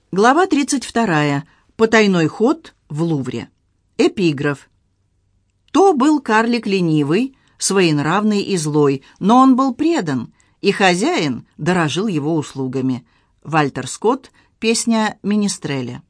Глава 32. Потайной ход в Лувре. Эпиграф. То был карлик ленивый, своенравный и злой, но он был предан, и хозяин дорожил его услугами. Вальтер Скотт, песня Министреля.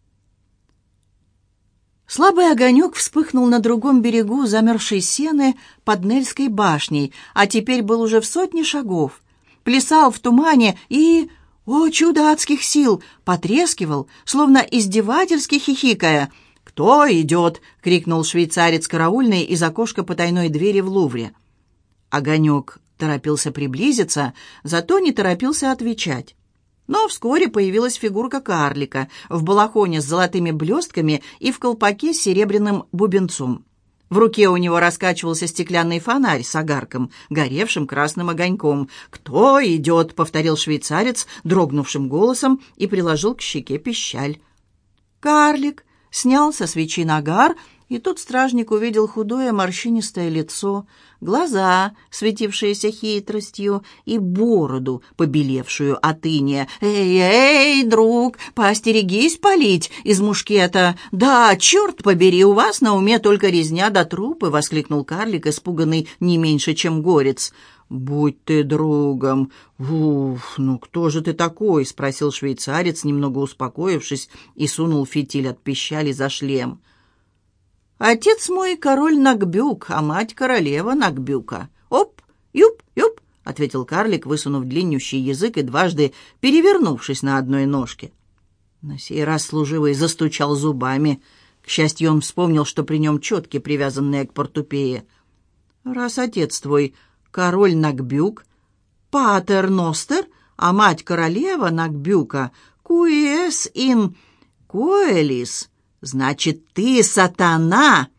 Слабый огонек вспыхнул на другом берегу замерзшей сены под Нельской башней, а теперь был уже в 100 шагов. Плясал в тумане и... О, чудо адских сил! Потрескивал, словно издевательски хихикая. «Кто идет?» — крикнул швейцарец караульный из окошка потайной двери в Лувре. Огонек торопился приблизиться, зато не торопился отвечать. Но вскоре появилась фигурка карлика в балахоне с золотыми блестками и в колпаке с серебряным бубенцом. В руке у него раскачивался стеклянный фонарь с огарком, горевшим красным огоньком. «Кто идет?» — повторил швейцарец дрогнувшим голосом и приложил к щеке пищаль. Карлик снял со свечи нагар, и тут стражник увидел худое морщинистое лицо, глаза, светившиеся хитростью, и бороду, побелевшую от иния. «Эй, друг, поостерегись палить из мушкета! Да, черт побери, у вас на уме только резня да трупы!» — воскликнул карлик, испуганный не меньше, чем горец. «Будь ты другом!» «Уф, ну кто же ты такой?» — спросил швейцарец, немного успокоившись, и сунул фитиль от пищали за шлем. «Отец мой король Нагбюк, а мать королева Нагбюка. Оп, юп, юп!» — ответил карлик, высунув длиннющий язык и дважды перевернувшись на одной ножке. На сей раз служивый застучал зубами. К счастью, он вспомнил, что при нем четки, привязанные к портупее. «Раз отец твой король Нагбюк, патер Ностер, а мать королева Нагбюка, куиес ин коэлис, значит, ты сатана!»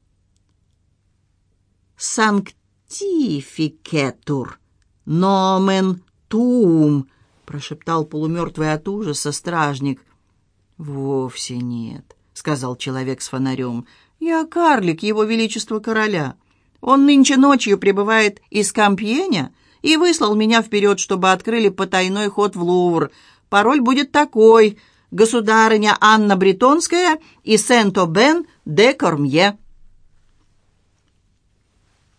«Санктификетур, номен туум», — прошептал полумертвый от ужаса стражник. «Вовсе нет», — сказал человек с фонарем. «Я карлик его величества короля. Он нынче ночью прибывает из Кампьеня и выслал меня вперед, чтобы открыли потайной ход в Лувр. Пароль будет такой: государыня Анна Бретонская и Сент-Обен де Кормье».